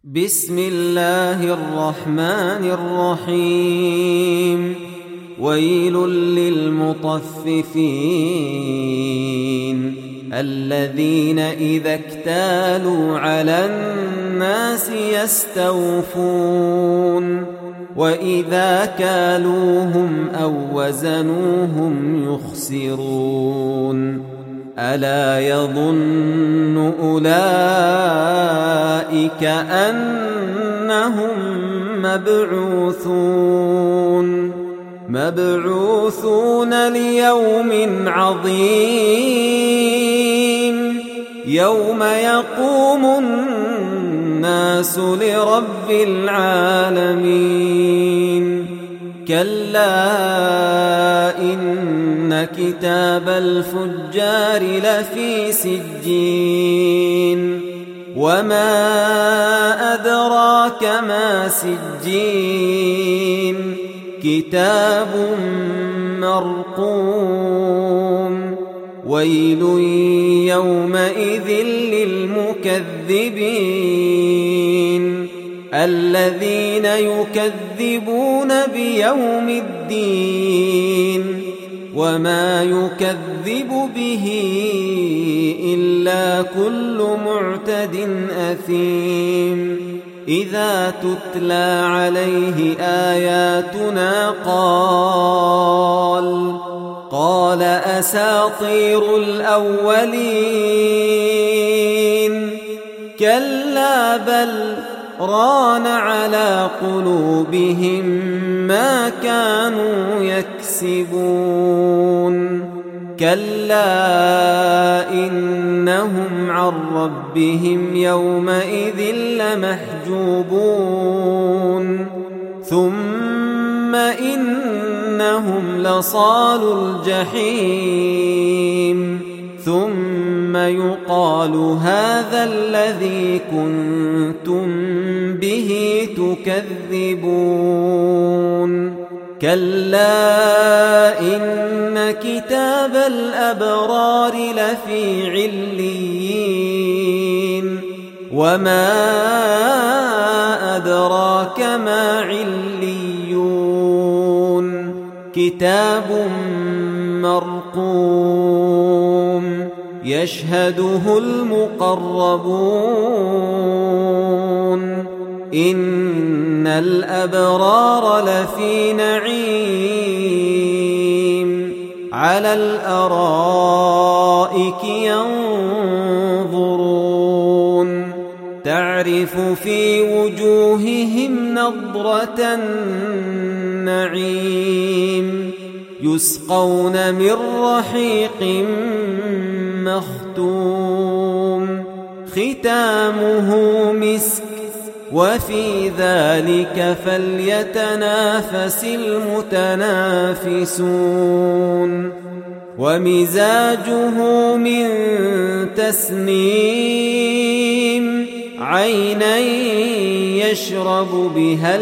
بسم الله الرحمن الرحيم. ويل للمطففين الذين إذا اكتالوا على الناس يستوفون وإذا كالوهم أو وزنوهم يخسرون. ألا يظن أولئك أنهم مبعوثون ليوم عظيم يوم يقوم الناس لرب العالمين. كلا إن كتاب الفجار لفي سجين وما أدراك ما سجين كتاب مرقوم. ويل يومئذ للمكذبين الذين يكذبون بيوم الدين وما يكذب به إلا كل معتد أثيم. إذا تتلى عليه آياتنا قال أساطير الأولين. كلا بل ران على قلوبهم ما كانوا يكسبون. كلا إنهم عن ربهم يومئذ لمحجوبون. ثم إنهم لصالو الجحيم. ثم يقال هذا الذي كنتم به تكذبون. كلا إن كتاب الأبرار لفي عليين وما أدراك ما عليون كتاب مرقوم يشهده المقربون. إن الأبرار لفي نعيم على الأرائك ينظرون تعرف في وجوههم نضرة النعيم. يسقون من رحيق مختوم ختامه مسك وفي ذلك فليتنافس المتنافسون. ومزاجه من تسنيم عينا يشرب بها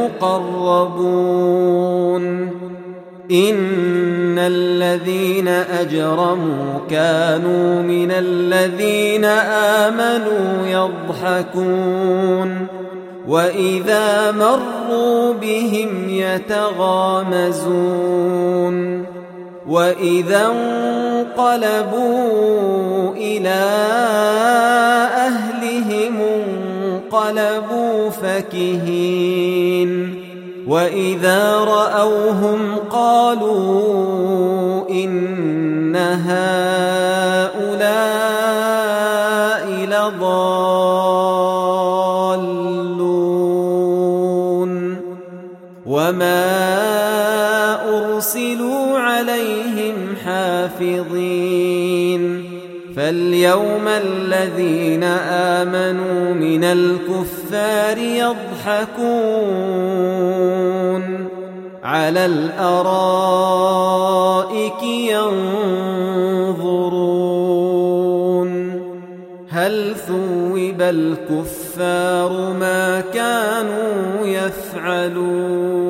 المقربون. إن الذين أجرموا كانوا من الذين آمنوا يضحكون وإذا مروا بهم يتغامزون. وإذا انقلبوا إلى أهلهم انقلبوا فكهين. وإذا رأوهم قالوا إن هؤلاء لضالون وما أرسلوا عليهم حافظين. فاليوم الذين آمنوا من الكفار يضحكون على الأرائك ينظرون هل ثوب الكفار ما كانوا يفعلون.